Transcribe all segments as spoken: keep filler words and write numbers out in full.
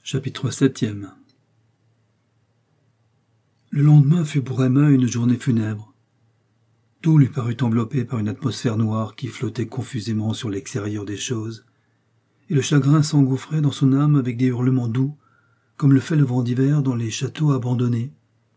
Chapitre septième. Le lendemain fut pour Emma une journée funèbre. Tout lui parut enveloppé par une atmosphère noire qui flottait confusément sur l'extérieur des choses, et le chagrin s'engouffrait dans son âme avec des hurlements doux, comme le fait le vent d'hiver dans les châteaux abandonnés.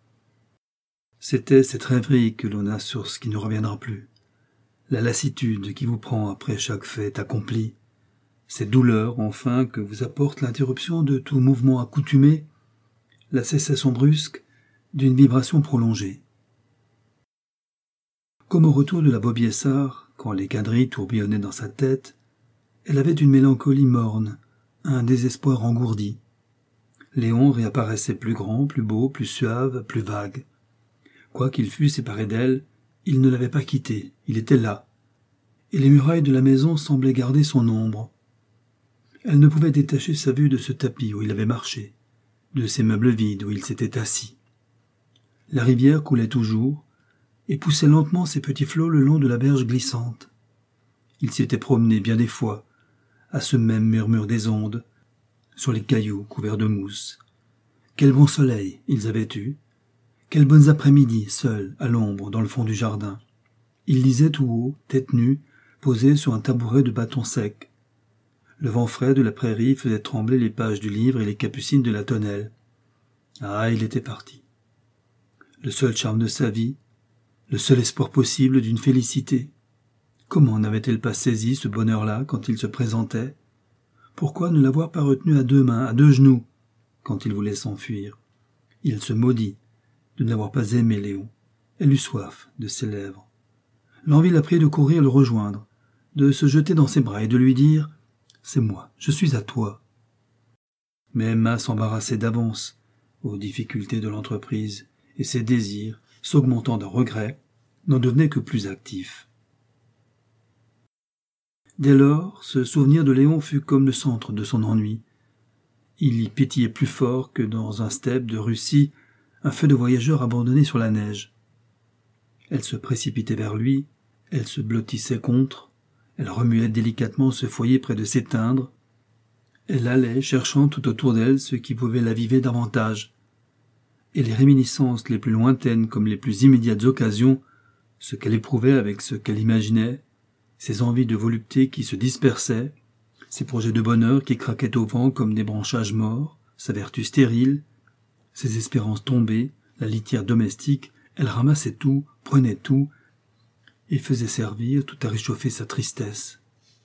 C'était cette rêverie que l'on a sur ce qui ne reviendra plus, la lassitude qui vous prend après chaque fête accomplie, cette douleur, enfin, que vous apporte l'interruption de tout mouvement accoutumé, la cessation brusque d'une vibration prolongée. Comme au retour de la Vaubyessard, quand les quadrilles tourbillonnaient dans sa tête, elle avait une mélancolie morne, un désespoir engourdi. Léon réapparaissait plus grand, plus beau, plus suave, plus vague. Quoiqu'il fût séparé d'elle, il ne l'avait pas quittée, il était là, et les murailles de la maison semblaient garder son ombre. Elle ne pouvait détacher sa vue de ce tapis où il avait marché, de ces meubles vides où il s'était assis. La rivière coulait toujours et poussait lentement ses petits flots le long de la berge glissante. Il s'était promené bien des fois, à ce même murmure des ondes, sur les cailloux couverts de mousse. Quel bon soleil ils avaient eu, quels bons après-midi, seuls, à l'ombre, dans le fond du jardin. Il lisait tout haut, tête nue, posé sur un tabouret de bâton sec. Le vent frais de la prairie faisait trembler les pages du livre et les capucines de la tonnelle. Ah, il était parti. Le seul charme de sa vie, le seul espoir possible d'une félicité. Comment n'avait-elle pas saisi ce bonheur-là quand il se présentait? Pourquoi ne l'avoir pas retenu à deux mains, à deux genoux, quand il voulait s'enfuir? Il se maudit de n'avoir pas aimé Léon. Elle eut soif de ses lèvres. L'envie la prit de courir le rejoindre, de se jeter dans ses bras et de lui dire « C'est moi, je suis à toi ». Mais Emma s'embarrassait d'avance aux difficultés de l'entreprise, et ses désirs, s'augmentant d'un regret, n'en devenaient que plus actifs. Dès lors, ce souvenir de Léon fut comme le centre de son ennui. Il y pétillait plus fort que dans un steppe de Russie un feu de voyageur abandonné sur la neige. Elle se précipitait vers lui, elle se blottissait contre, elle remuait délicatement ce foyer près de s'éteindre. Elle allait, cherchant tout autour d'elle ce qui pouvait l'aviver davantage. Et les réminiscences les plus lointaines comme les plus immédiates occasions, ce qu'elle éprouvait avec ce qu'elle imaginait, ses envies de volupté qui se dispersaient, ses projets de bonheur qui craquaient au vent comme des branchages morts, sa vertu stérile, ses espérances tombées, la litière domestique, elle ramassait tout, prenait tout, et faisait servir tout à réchauffer sa tristesse.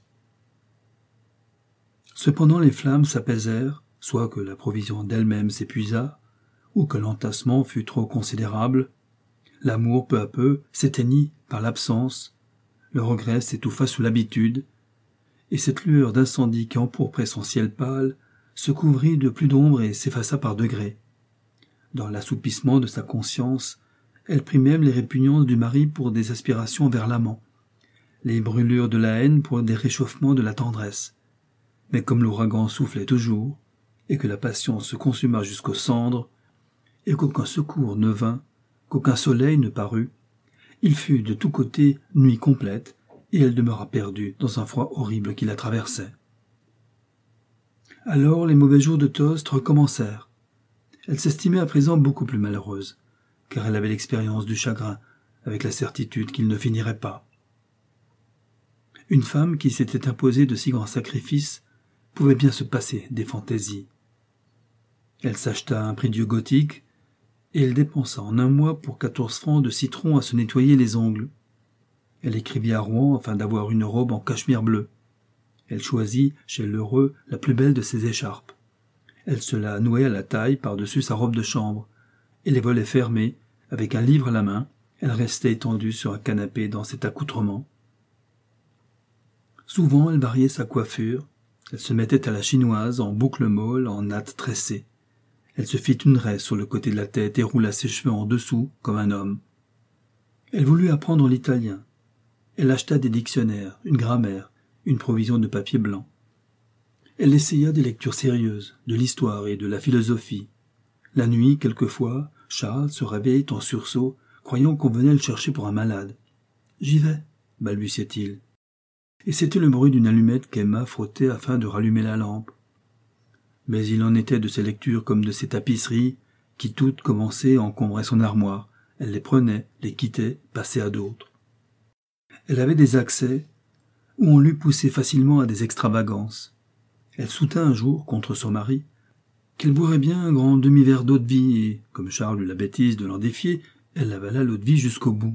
Cependant les flammes s'apaisèrent, soit que la provision d'elle-même s'épuisa, ou que l'entassement fut trop considérable. L'amour peu à peu s'éteignit par l'absence, le regret s'étouffa sous l'habitude, et cette lueur d'incendie qui empourprait son ciel pâle se couvrit de plus d'ombre et s'effaça par degrés. Dans l'assoupissement de sa conscience, elle prit même les répugnances du mari pour des aspirations vers l'amant, les brûlures de la haine pour des réchauffements de la tendresse. Mais comme l'ouragan soufflait toujours, et que la passion se consuma jusqu'aux cendres, et qu'aucun secours ne vint, qu'aucun soleil ne parut, il fut de tous côtés nuit complète, et elle demeura perdue dans un froid horrible qui la traversait. Alors les mauvais jours de Tostes recommencèrent. Elle s'estimait à présent beaucoup plus malheureuse, car elle avait l'expérience du chagrin, avec la certitude qu'il ne finirait pas. Une femme qui s'était imposée de si grands sacrifices pouvait bien se passer des fantaisies. Elle s'acheta un prie-dieu gothique, et elle dépensa en un mois pour quatorze francs de citron à se nettoyer les ongles. Elle écrivit à Rouen afin d'avoir une robe en cachemire bleu. Elle choisit chez l'heureux la plus belle de ses écharpes. Elle se la nouait à la taille par-dessus sa robe de chambre, et les volets fermés, avec un livre à la main, elle restait étendue sur un canapé dans cet accoutrement. Souvent elle variait sa coiffure, elle se mettait à la chinoise en boucles molles, en nattes tressées. Elle se fit une raie sur le côté de la tête et roula ses cheveux en dessous, comme un homme. Elle voulut apprendre l'italien. Elle acheta des dictionnaires, une grammaire, une provision de papier blanc. Elle essaya des lectures sérieuses, de l'histoire et de la philosophie. La nuit, quelquefois, Charles se réveillait en sursaut, croyant qu'on venait le chercher pour un malade. « J'y vais », balbutiait-il. Et c'était le bruit d'une allumette qu'Emma frottait afin de rallumer la lampe. mais il en était de ses lectures comme de ses tapisseries, qui toutes commençaient à encombrer son armoire. Elle les prenait, les quittait, passait à d'autres. Elle avait des accès où on l'eût poussée facilement à des extravagances. Elle soutint un jour, contre son mari, qu'elle boirait bien un grand demi-verre d'eau-de-vie, et, comme Charles eut la bêtise de l'en défier, elle avala l'eau-de-vie jusqu'au bout.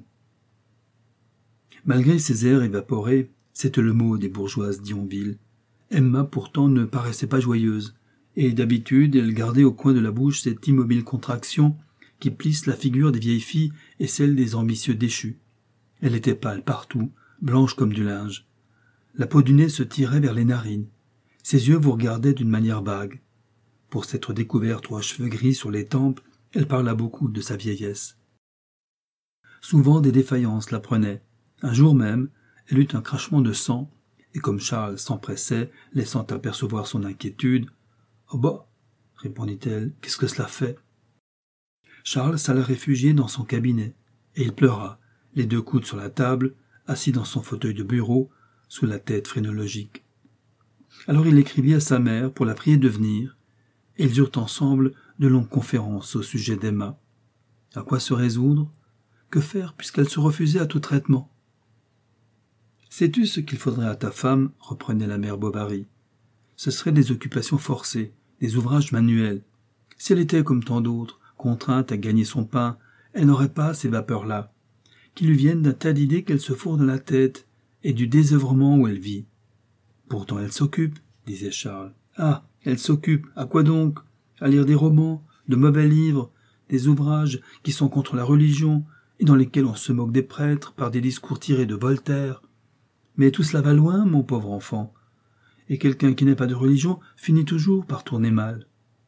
Malgré ses airs évaporés, c'était le mot des bourgeoises d'Yonville. Emma, pourtant, ne paraissait pas joyeuse, et d'habitude, elle gardait au coin de la bouche cette immobile contraction qui plisse la figure des vieilles filles et celle des ambitieux déchus. Elle était pâle partout, blanche comme du linge. La peau du nez se tirait vers les narines. Ses yeux vous regardaient d'une manière vague. Pour s'être découvert trois cheveux gris sur les tempes, elle parla beaucoup de sa vieillesse. Souvent des défaillances la prenaient. Un jour même, elle eut un crachement de sang, et comme Charles s'empressait, laissant apercevoir son inquiétude, « Oh bah !» répondit-elle, « qu'est-ce que cela fait ?» Charles s'alla réfugier dans son cabinet, et il pleura, les deux coudes sur la table, assis dans son fauteuil de bureau, sous la tête phrénologique. Alors il écrivit à sa mère pour la prier de venir, et ils eurent ensemble de longues conférences au sujet d'Emma. À quoi se résoudre? Que faire puisqu'elle se refusait à tout traitement? « Sais-tu ce qu'il faudrait à ta femme ?» reprenait la mère Bovary. « Ce seraient des occupations forcées, des ouvrages manuels. Si elle était comme tant d'autres, contrainte à gagner son pain, elle n'aurait pas ces vapeurs-là, qui lui viennent d'un tas d'idées qu'elle se fourre dans la tête et du désœuvrement où elle vit. Pourtant elle s'occupe, disait Charles. Ah, elle s'occupe, à quoi donc? À lire des romans, de mauvais livres, des ouvrages qui sont contre la religion et dans lesquels on se moque des prêtres par des discours tirés de Voltaire. Mais tout cela va loin, mon pauvre enfant, et quelqu'un qui n'a pas de religion finit toujours par tourner mal. »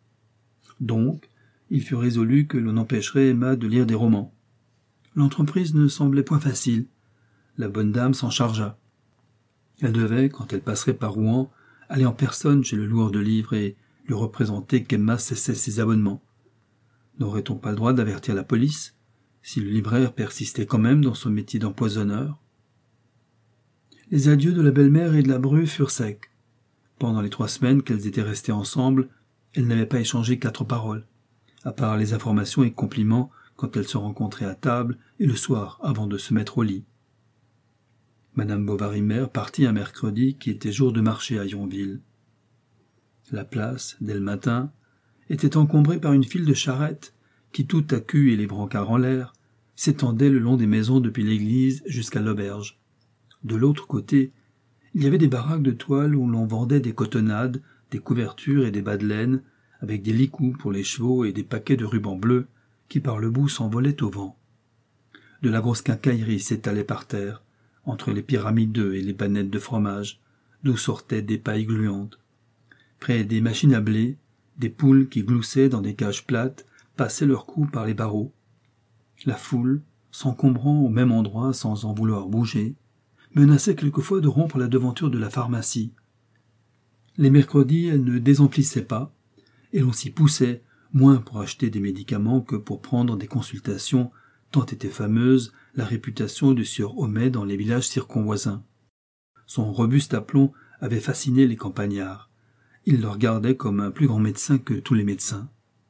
Donc, il fut résolu que l'on empêcherait Emma de lire des romans. L'entreprise ne semblait point facile. La bonne dame s'en chargea. Elle devait, quand elle passerait par Rouen, aller en personne chez le loueur de livres et lui représenter qu'Emma cessait ses abonnements. N'aurait-on pas le droit d'avertir la police, si le libraire persistait quand même dans son métier d'empoisonneur? Les adieux de la belle-mère et de la bru furent secs. Pendant les trois semaines qu'elles étaient restées ensemble, elles n'avaient pas échangé quatre paroles, à part les informations et compliments quand elles se rencontraient à table et le soir avant de se mettre au lit. Madame Bovary-Mère partit un mercredi qui était jour de marché à Yonville. La place, dès le matin, était encombrée par une file de charrettes qui, tout à cul et les brancards en l'air, s'étendait le long des maisons depuis l'église jusqu'à l'auberge. De l'autre côté, il y avait des baraques de toile où l'on vendait des cotonnades, des couvertures et des bas de laine, avec des licous pour les chevaux et des paquets de rubans bleus qui par le bout s'envolaient au vent. De la grosse quincaillerie s'étalait par terre, entre les pyramides d'œufs et les bannettes de fromage, d'où sortaient des pailles gluantes. Près des machines à blé, des poules qui gloussaient dans des cages plates passaient leur cou par les barreaux. La foule, s'encombrant au même endroit sans en vouloir bouger, menaçait quelquefois de rompre la devanture de la pharmacie. Les mercredis, elle ne désemplissait pas, et l'on s'y poussait, moins pour acheter des médicaments que pour prendre des consultations, tant était fameuse la réputation du sieur Homais dans les villages circonvoisins. Son robuste aplomb avait fasciné les campagnards. Il le regardait comme un plus grand médecin que tous les médecins.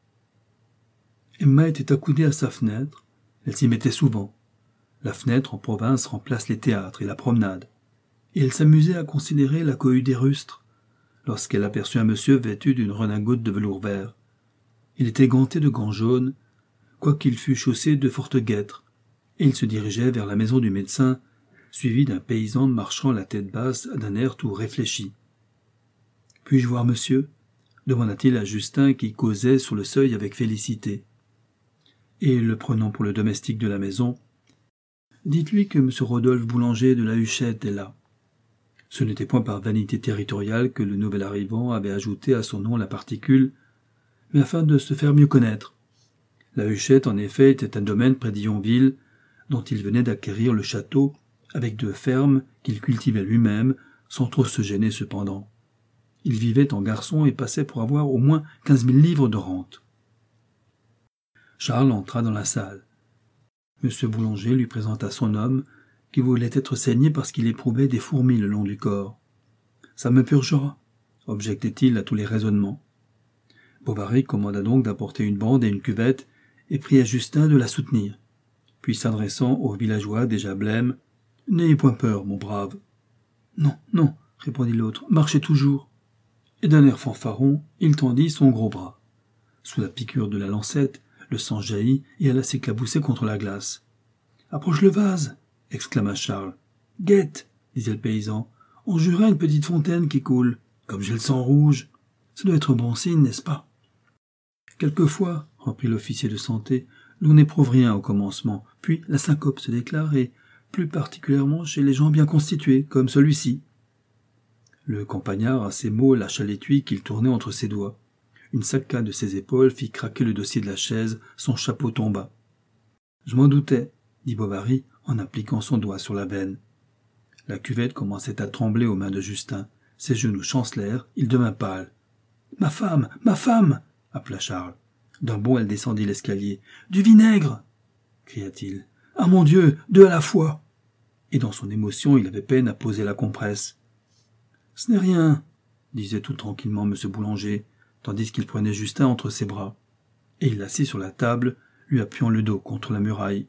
Emma était accoudée à sa fenêtre, elle s'y mettait souvent. La fenêtre en province remplace les théâtres et la promenade. Et elle s'amusait à considérer la cohue des rustres, lorsqu'elle aperçut un monsieur vêtu d'une redingote de velours vert. Il était ganté de gants jaunes, quoiqu'il fût chaussé de fortes guêtres, et il se dirigeait vers la maison du médecin, suivi d'un paysan marchant la tête basse d'un air tout réfléchi. « Puis-je voir monsieur ?» demanda-t-il à Justin qui causait sur le seuil avec Félicité. Et, le prenant pour le domestique de la maison, « Dites-lui que M. Rodolphe Boulanger de la Huchette est là. » Ce n'était point par vanité territoriale que le nouvel arrivant avait ajouté à son nom la particule, mais afin de se faire mieux connaître. La Huchette, en effet, était un domaine près d'Yonville, dont il venait d'acquérir le château, avec deux fermes qu'il cultivait lui-même, sans trop se gêner cependant. Il vivait en garçon et passait pour avoir au moins quinze mille livres de rente. Charles entra dans la salle. Monsieur Boulanger lui présenta son homme, qui voulait être saigné parce qu'il éprouvait des fourmis le long du corps. « Ça me purgera », objectait-il à tous les raisonnements. Bovary commanda donc d'apporter une bande et une cuvette et pria Justin de la soutenir. Puis s'adressant aux villageois déjà blêmes, « N'ayez point peur, mon brave. »« Non, non, » répondit l'autre, « marchez toujours. » Et d'un air fanfaron, il tendit son gros bras. Sous la piqûre de la lancette, le sang jaillit et alla s'éclabousser contre la glace. « Approche le vase !» exclama Charles. « Guette !» disait le paysan. « On jurait une petite fontaine qui coule. Comme j'ai le sang rouge. Ça doit être bon signe, n'est-ce pas ?» Quelquefois, reprit l'officier de santé, l'on n'éprouve rien au commencement, puis la syncope se déclare, et plus particulièrement chez les gens bien constitués, comme celui-ci. Le campagnard, à ces mots, lâcha l'étui qu'il tournait entre ses doigts. Une saccade de ses épaules fit craquer le dossier de la chaise, son chapeau tomba. « Je m'en doutais, » dit Bovary en appliquant son doigt sur la veine. La cuvette commençait à trembler aux mains de Justin. Ses genoux chancelèrent, il devint pâle. « Ma femme, ma femme !» appela Charles. D'un bond, elle descendit l'escalier. « Du vinaigre !» cria-t-il. « Ah mon Dieu, deux à la fois !» Et dans son émotion, il avait peine à poser la compresse. « Ce n'est rien, » disait tout tranquillement M. Boulanger, tandis qu'il prenait Justin entre ses bras. Et il l'assit sur la table, lui appuyant le dos contre la muraille.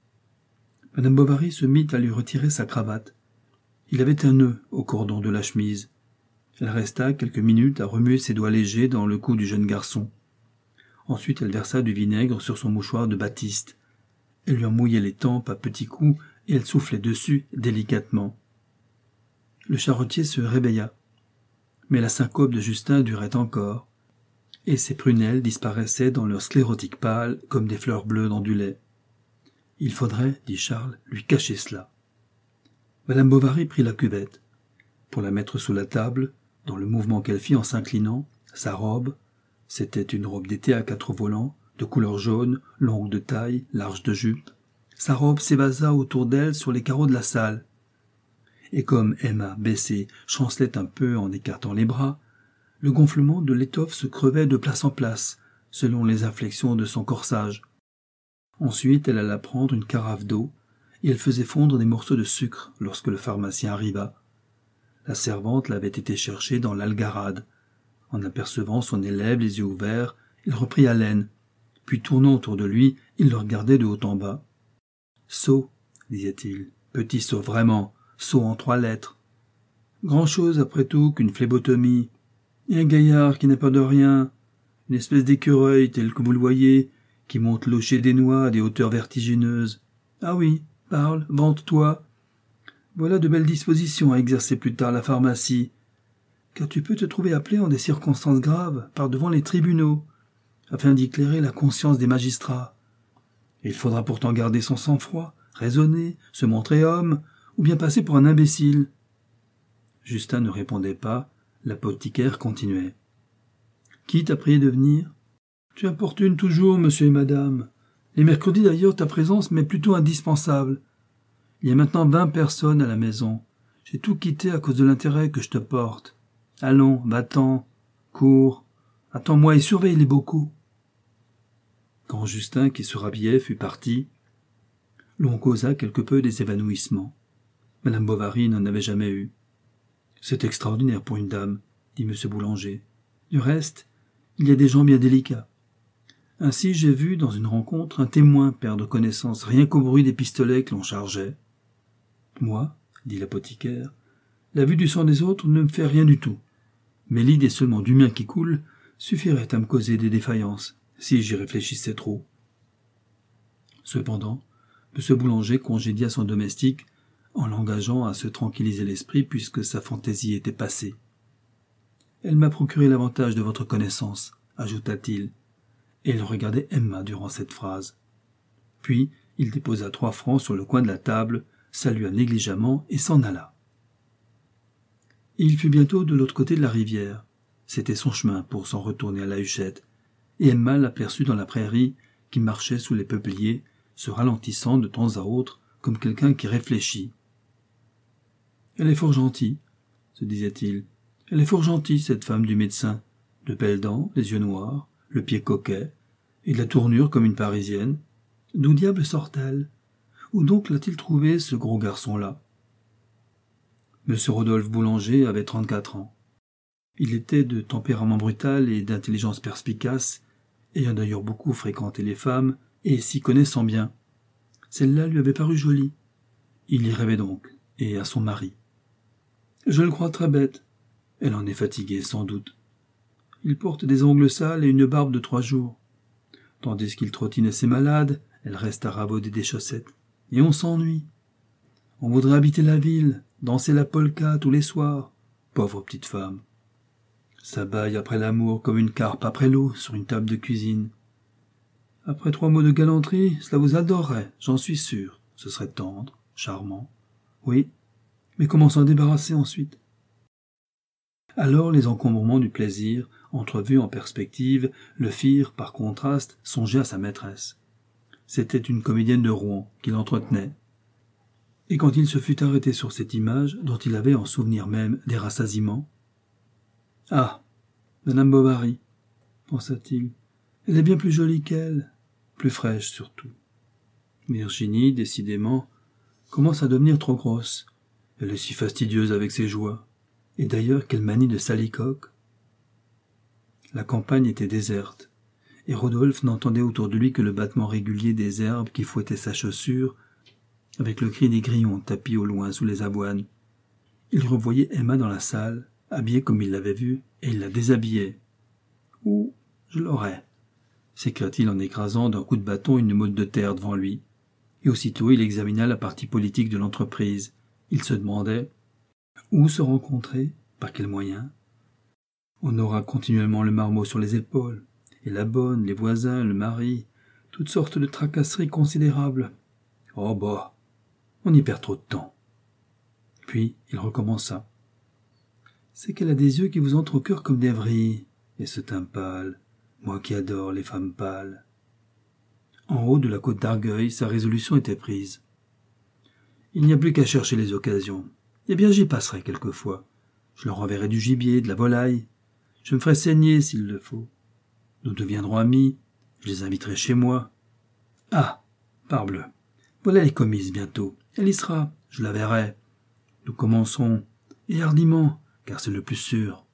Madame Bovary se mit à lui retirer sa cravate. Il avait un nœud au cordon de la chemise. Elle resta quelques minutes à remuer ses doigts légers dans le cou du jeune garçon. Ensuite, elle versa du vinaigre sur son mouchoir de batiste. Elle lui en mouillait les tempes à petits coups et elle soufflait dessus délicatement. Le charretier se réveilla. Mais la syncope de Justin durait encore, et ses prunelles disparaissaient dans leur sclérotique pâle comme des fleurs bleues dans du lait. Il faudrait, dit Charles, lui cacher cela. Madame Bovary prit la cuvette. Pour la mettre sous la table, dans le mouvement qu'elle fit en s'inclinant, sa robe, c'était une robe d'été à quatre volants, de couleur jaune, longue de taille, large de jupe, sa robe s'évasa autour d'elle sur les carreaux de la salle. Et comme Emma, baissée, chancelait un peu en écartant les bras, le gonflement de l'étoffe se crevait de place en place, selon les inflexions de son corsage. Ensuite, elle alla prendre une carafe d'eau, et elle faisait fondre des morceaux de sucre lorsque le pharmacien arriva. La servante l'avait été chercher dans l'algarade. En apercevant son élève les yeux ouverts, il reprit haleine, puis tournant autour de lui, il le regardait de haut en bas. « Sot, disait-il, petit sot vraiment, sot en trois lettres. Grand-chose après tout qu'une phlébotomie. Et un gaillard qui n'a peur de rien, une espèce d'écureuil tel que vous le voyez, qui monte locher des noix à des hauteurs vertigineuses. Ah oui, parle, vante-toi. Voilà de belles dispositions à exercer plus tard la pharmacie, car tu peux te trouver appelé en des circonstances graves par devant les tribunaux, afin d'éclairer la conscience des magistrats. Et il faudra pourtant garder son sang-froid, raisonner, se montrer homme, ou bien passer pour un imbécile. » Justin ne répondait pas, l'apothicaire continuait. « Qui t'a prié de venir ? Tu importunes toujours, monsieur et madame. Les mercredis d'ailleurs, ta présence m'est plutôt indispensable. Il y a maintenant vingt personnes à la maison. J'ai tout quitté à cause de l'intérêt que je te porte. Allons, va-t'en, cours, attends-moi et surveille-les beaucoup. » Quand Justin, qui se rhabillait, fut parti, l'on causa quelque peu des évanouissements. Madame Bovary n'en avait jamais eu. « C'est extraordinaire pour une dame, » dit M. Boulanger. « Du reste, il y a des gens bien délicats. Ainsi, j'ai vu, dans une rencontre, un témoin perdre connaissance rien qu'au bruit des pistolets que l'on chargeait. Moi, dit l'apothicaire, la vue du sang des autres ne me fait rien du tout. Mais l'idée seulement du mien qui coule suffirait à me causer des défaillances, si j'y réfléchissais trop. » Cependant, M. Boulanger congédia son domestique en l'engageant à se tranquilliser l'esprit puisque sa fantaisie était passée. « Elle m'a procuré l'avantage de votre connaissance, » ajouta-t-il, et il regardait Emma durant cette phrase. Puis il déposa trois francs sur le coin de la table, salua négligemment et s'en alla. Il fut bientôt de l'autre côté de la rivière. C'était son chemin pour s'en retourner à la Huchette, et Emma l'aperçut dans la prairie qui marchait sous les peupliers, se ralentissant de temps à autre comme quelqu'un qui réfléchit. « Elle est fort gentille, » se disait-il. « Elle est fort gentille, cette femme du médecin, de belles dents, les yeux noirs, le pied coquet, et de la tournure comme une Parisienne. D'où diable sort-elle? Où donc l'a-t-il trouvé, ce gros garçon-là » Monsieur Rodolphe Boulanger avait trente-quatre ans. Il était de tempérament brutal et d'intelligence perspicace, ayant d'ailleurs beaucoup fréquenté les femmes et s'y connaissant bien. Celle-là lui avait paru jolie. Il y rêvait donc, et à son mari. Je le crois très bête. Elle en est fatiguée, sans doute. Il porte des ongles sales et une barbe de trois jours. Tandis qu'il trottine ses malades, elle reste à ravauder des chaussettes. Et on s'ennuie. On voudrait habiter la ville, danser la polka tous les soirs. Pauvre petite femme. Ça bâille après l'amour comme une carpe après l'eau sur une table de cuisine. Après trois mots de galanterie, cela vous adorerait, j'en suis sûr. Ce serait tendre, charmant. Oui, mais comment s'en débarrasser ensuite? Alors les encombrements du plaisir, entrevus en perspective, le firent, par contraste, songer à sa maîtresse. C'était une comédienne de Rouen qui l'entretenait. Et quand il se fut arrêté sur cette image, dont il avait en souvenir même des rassasiements, « Ah, Madame Bovary, pensa-t-il, elle est bien plus jolie qu'elle, plus fraîche surtout. Virginie, décidément, commence à devenir trop grosse. Elle est si fastidieuse avec ses joies. Et d'ailleurs, quelle manie de salicoque. » La campagne était déserte, et Rodolphe n'entendait autour de lui que le battement régulier des herbes qui fouettaient sa chaussure, avec le cri des grillons tapis au loin sous les avoines. Il revoyait Emma dans la salle, habillée comme il l'avait vue, et il la déshabillait. « Ouh, je l'aurais !» s'écria-t-il en écrasant d'un coup de bâton une motte de terre devant lui. Et aussitôt il examina la partie politique de l'entreprise. Il se demandait où se rencontrer, par quels moyens. On aura continuellement le marmot sur les épaules, et la bonne, les voisins, le mari, toutes sortes de tracasseries considérables. Oh bah, on y perd trop de temps. Puis il recommença. C'est qu'elle a des yeux qui vous entrent au cœur comme des vrilles, et ce teint pâle, moi qui adore les femmes pâles. En haut de la côte d'Argueil, sa résolution était prise. Il n'y a plus qu'à chercher les occasions. Eh bien, j'y passerai quelquefois. Je leur enverrai du gibier, de la volaille. Je me ferai saigner s'il le faut. Nous deviendrons amis. Je les inviterai chez moi. Ah, parbleu. Voilà les commises bientôt. Elle y sera. Je la verrai. Nous commençons. Et hardiment, car c'est le plus sûr.